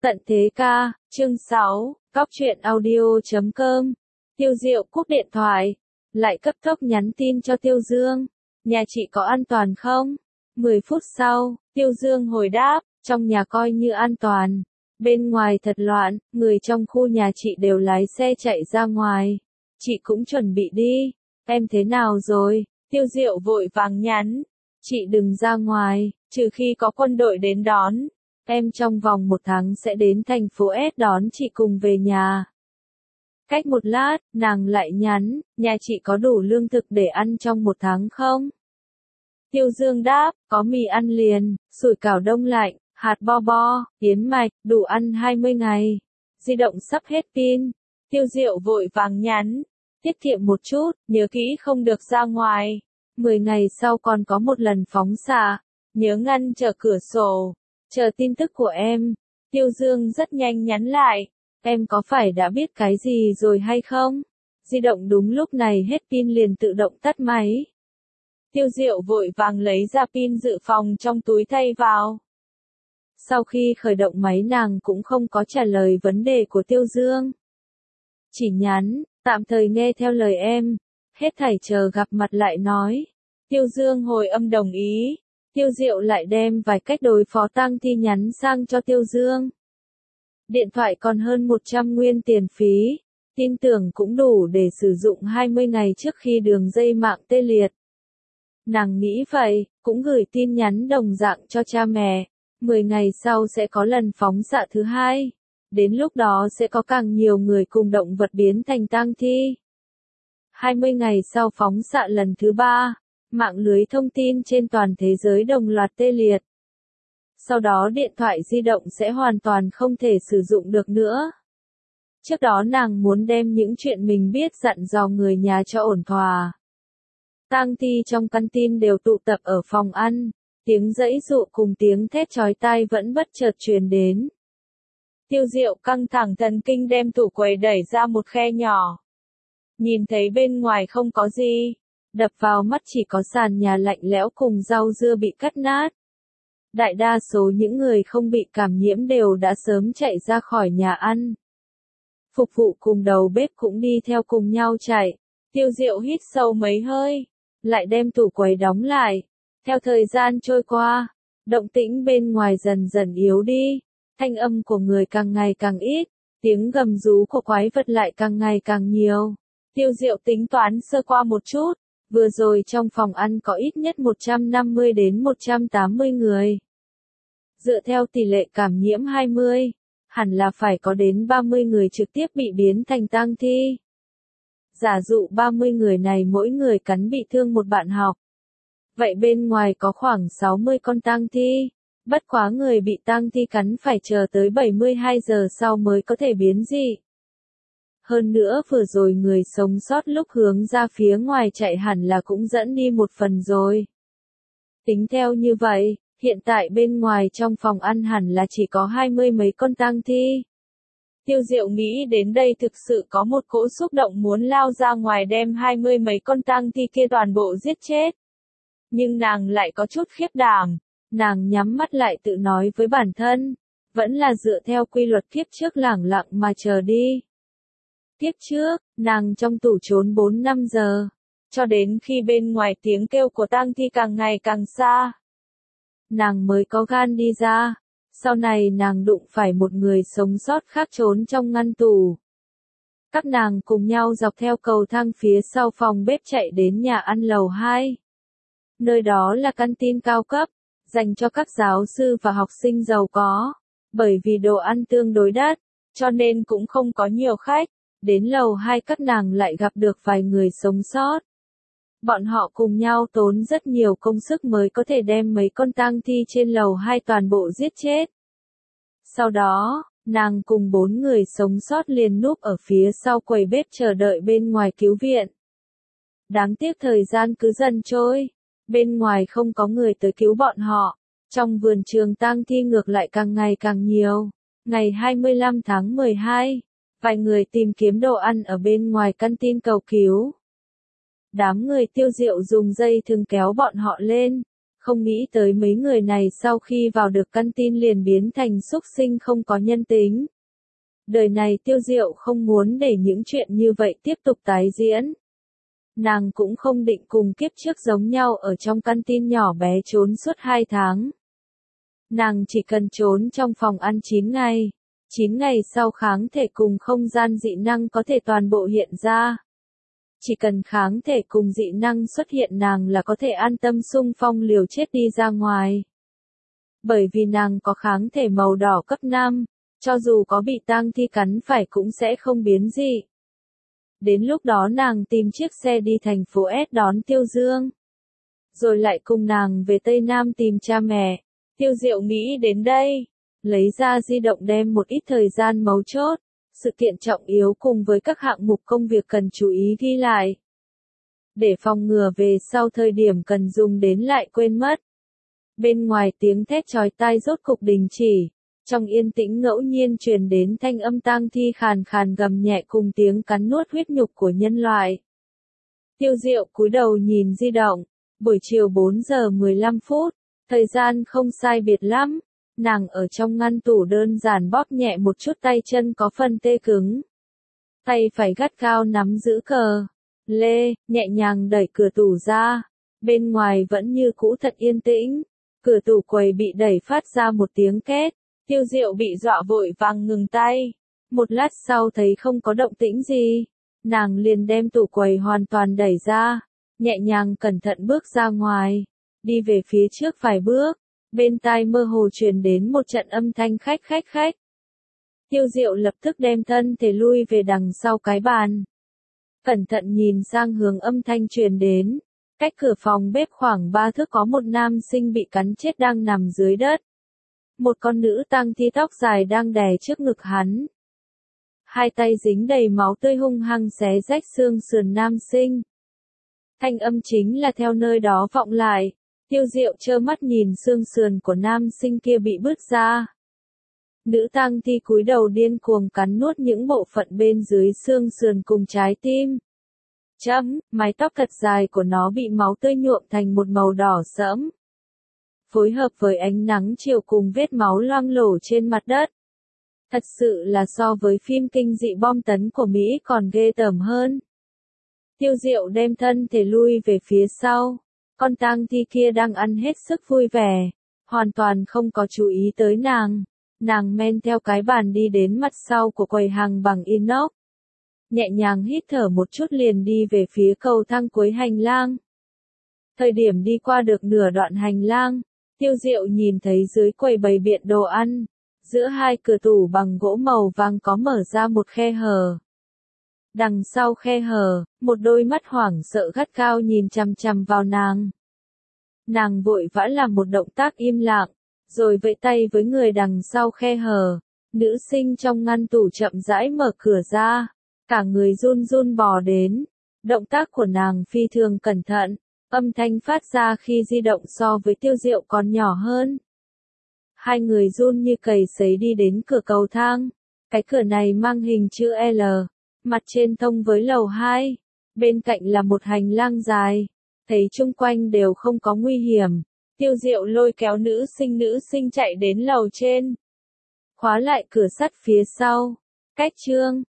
Tận thế ca, chương 6, Cóc truyện audio.com. Tiêu Diệu cúp điện thoại, lại cấp tốc nhắn tin cho Tiêu Dương. Nhà chị có an toàn không? 10 phút sau, Tiêu Dương hồi đáp, trong nhà coi như an toàn. Bên ngoài thật loạn, người trong khu nhà chị đều lái xe chạy ra ngoài. Chị cũng chuẩn bị đi. Em thế nào rồi? Tiêu Diệu vội vàng nhắn. Chị đừng ra ngoài, trừ khi có quân đội đến đón. Em trong vòng 1 tháng sẽ đến thành phố S đón chị cùng về nhà. Cách một lát, nàng lại nhắn, nhà chị có đủ lương thực để ăn trong 1 tháng không? Tiêu Dương đáp, có mì ăn liền, sủi cảo đông lạnh, hạt bo bo, yến mạch, đủ ăn 20 ngày. Di động sắp hết pin. Tiêu Diệu vội vàng nhắn, tiết kiệm một chút, nhớ kỹ không được ra ngoài. 10 ngày sau còn có một lần phóng xạ, nhớ ngăn chờ cửa sổ. Chờ tin tức của em. Tiêu Dương rất nhanh nhắn lại. Em có phải đã biết cái gì rồi hay không? Di động đúng lúc này hết pin liền tự động tắt máy. Tiêu Diệu vội vàng lấy ra pin dự phòng trong túi thay vào. Sau khi khởi động máy nàng cũng không có trả lời vấn đề của Tiêu Dương. Chỉ nhắn, tạm thời nghe theo lời em. Hết thảy chờ gặp mặt lại nói. Tiêu Dương hồi âm đồng ý. Tiêu Diệu lại đem vài cách đối phó tang thi nhắn sang cho Tiêu Dương. Điện thoại còn hơn 100 nguyên tiền phí, tin tưởng cũng đủ để sử dụng 20 ngày trước khi đường dây mạng tê liệt. Nàng nghĩ vậy, cũng gửi tin nhắn đồng dạng cho cha mẹ, 10 ngày sau sẽ có lần phóng xạ thứ hai, đến lúc đó sẽ có càng nhiều người cùng động vật biến thành tang thi. 20 ngày sau phóng xạ lần thứ 3. Mạng lưới thông tin trên toàn thế giới đồng loạt tê liệt. Sau đó điện thoại di động sẽ hoàn toàn không thể sử dụng được nữa. Trước đó nàng muốn đem những chuyện mình biết dặn dò người nhà cho ổn thỏa. Tang thi trong căn tin đều tụ tập ở phòng ăn, tiếng giãy giụa cùng tiếng thét chói tai vẫn bất chợt truyền đến. Tiêu Diệu căng thẳng thần kinh đem tủ quầy đẩy ra một khe nhỏ. Nhìn thấy bên ngoài không có gì. Đập vào mắt chỉ có sàn nhà lạnh lẽo cùng rau dưa bị cắt nát. Đại đa số những người không bị cảm nhiễm đều đã sớm chạy ra khỏi nhà ăn. Phục vụ cùng đầu bếp cũng đi theo cùng nhau chạy. Tiêu Diệu hít sâu mấy hơi, lại đem tủ quầy đóng lại. Theo thời gian trôi qua, động tĩnh bên ngoài dần dần yếu đi, thanh âm của người càng ngày càng ít, tiếng gầm rú của quái vật lại càng ngày càng nhiều. Tiêu Diệu tính toán sơ qua một chút. Vừa rồi trong phòng ăn có ít nhất 150 đến 180 người. Dựa theo tỷ lệ cảm nhiễm 20, hẳn là phải có đến 30 người trực tiếp bị biến thành tang thi. Giả dụ 30 người này mỗi người cắn bị thương một bạn học. Vậy bên ngoài có khoảng 60 con tang thi. Bất quá người bị tang thi cắn phải chờ tới 72 giờ sau mới có thể biến dị. Hơn nữa vừa rồi người sống sót lúc hướng ra phía ngoài chạy hẳn là cũng dẫn đi một phần rồi. Tính theo như vậy, hiện tại bên ngoài trong phòng ăn hẳn là chỉ có 20 mấy con tang thi. Tiêu Diệu nghĩ đến đây thực sự có một cỗ xúc động muốn lao ra ngoài đem 20 mấy con tang thi kia toàn bộ giết chết. Nhưng nàng lại có chút khiếp đảm, nàng nhắm mắt lại tự nói với bản thân, vẫn là dựa theo quy luật kiếp trước lẳng lặng mà chờ đi. Tiếp trước, nàng trong tủ trốn 4-5 giờ, cho đến khi bên ngoài tiếng kêu của tang thi càng ngày càng xa. Nàng mới có gan đi ra, sau này nàng đụng phải một người sống sót khác trốn trong ngăn tủ. Các nàng cùng nhau dọc theo cầu thang phía sau phòng bếp chạy đến nhà ăn lầu 2. Nơi đó là căn tin cao cấp, dành cho các giáo sư và học sinh giàu có, bởi vì đồ ăn tương đối đắt, cho nên cũng không có nhiều khách. Đến lầu 2 các nàng lại gặp được vài người sống sót. Bọn họ cùng nhau tốn rất nhiều công sức mới có thể đem mấy con tang thi trên lầu 2 toàn bộ giết chết. Sau đó, nàng cùng 4 người sống sót liền núp ở phía sau quầy bếp chờ đợi bên ngoài cứu viện. Đáng tiếc thời gian cứ dần trôi, bên ngoài không có người tới cứu bọn họ, trong vườn trường tang thi ngược lại càng ngày càng nhiều. Ngày 25 tháng 12, vài người tìm kiếm đồ ăn ở bên ngoài căn tin cầu cứu. Đám người Tiêu Diệu dùng dây thừng kéo bọn họ lên, Không nghĩ tới mấy người này sau khi vào được căn tin liền biến thành súc sinh không có nhân tính. Đời này Tiêu Diệu không muốn để những chuyện như vậy tiếp tục tái diễn. Nàng cũng không định cùng kiếp trước giống nhau ở trong căn tin nhỏ bé trốn suốt 2 tháng. Nàng chỉ cần trốn trong phòng ăn 9 ngày. 9 ngày sau kháng thể cùng không gian dị năng có thể toàn bộ hiện ra. Chỉ cần kháng thể cùng dị năng xuất hiện nàng là có thể an tâm xung phong liều chết đi ra ngoài. Bởi vì nàng có kháng thể màu đỏ cấp 5, cho dù có bị tang thi cắn phải cũng sẽ không biến dị. Đến lúc đó nàng tìm chiếc xe đi thành phố S đón Tiêu Dương. Rồi lại cùng nàng về Tây Nam tìm cha mẹ. Tiêu Diệu nghĩ đến đây, lấy ra di động đem một ít thời gian mấu chốt, sự kiện trọng yếu cùng với các hạng mục công việc cần chú ý ghi lại. Để phòng ngừa về sau thời điểm cần dùng đến lại quên mất. Bên ngoài tiếng thét chói tai rốt cục đình chỉ, trong yên tĩnh ngẫu nhiên truyền đến thanh âm tang thi khàn khàn gầm nhẹ cùng tiếng cắn nuốt huyết nhục của nhân loại. Tiêu Diệu cúi đầu nhìn di động, buổi chiều 4 giờ 15 phút, thời gian không sai biệt lắm. Nàng ở trong ngăn tủ đơn giản bóp nhẹ một chút tay chân có phần tê cứng. Tay phải gắt gao nắm giữ cờ. Lê, nhẹ nhàng đẩy cửa tủ ra. Bên ngoài vẫn như cũ thật yên tĩnh. Cửa tủ quầy bị đẩy phát ra một tiếng két. Tiêu Diệu bị dọa vội vàng ngừng tay. Một lát sau thấy không có động tĩnh gì. Nàng liền đem tủ quầy hoàn toàn đẩy ra. Nhẹ nhàng cẩn thận bước ra ngoài. Đi về phía trước vài bước. Bên tai mơ hồ truyền đến một trận âm thanh khách khách khách. Tiêu Diệu lập tức đem thân thể lui về đằng sau cái bàn. Cẩn thận nhìn sang hướng âm thanh truyền đến. Cách cửa phòng bếp khoảng 3 thước có một nam sinh bị cắn chết đang nằm dưới đất. Một con nữ tang thi tóc dài đang đè trước ngực hắn. Hai tay dính đầy máu tươi hung hăng xé rách xương sườn nam sinh. Thanh âm chính là theo nơi đó vọng lại. Tiêu Diệu trơ mắt nhìn xương sườn của nam sinh kia bị bứt ra. Nữ tang thi cúi đầu điên cuồng cắn nuốt những bộ phận bên dưới xương sườn cùng trái tim. Mái tóc thật dài của nó bị máu tươi nhuộm thành một màu đỏ sẫm. Phối hợp với ánh nắng chiều cùng vết máu loang lổ trên mặt đất. Thật sự là so với phim kinh dị bom tấn của Mỹ còn ghê tởm hơn. Tiêu Diệu đem thân thể lui về phía sau. Con tang thi kia đang ăn hết sức vui vẻ, hoàn toàn không có chú ý tới nàng. Nàng men theo cái bàn đi đến mặt sau của quầy hàng bằng inox. Nhẹ nhàng hít thở một chút liền đi về phía cầu thang cuối hành lang. Thời điểm đi qua được nửa đoạn hành lang, Tiêu Diệu nhìn thấy dưới quầy bày biện đồ ăn, giữa hai cửa tủ bằng gỗ màu vàng có mở ra một khe hở. Đằng sau khe hở, một đôi mắt hoảng sợ gắt gao nhìn chằm chằm vào nàng. Nàng vội vã làm một động tác im lặng, rồi vẫy tay với người đằng sau khe hở. Nữ sinh trong ngăn tủ chậm rãi mở cửa ra, cả người run run bò đến. Động tác của nàng phi thường cẩn thận, âm thanh phát ra khi di động so với Tiêu Diệu còn nhỏ hơn. Hai người run như cầy sấy đi đến cửa cầu thang. Cái cửa này mang hình chữ L. Mặt trên thông với lầu 2, bên cạnh là một hành lang dài, thấy chung quanh đều không có nguy hiểm. Tiêu Diệu lôi kéo nữ sinh chạy đến lầu trên. Khóa lại cửa sắt phía sau. Cách chương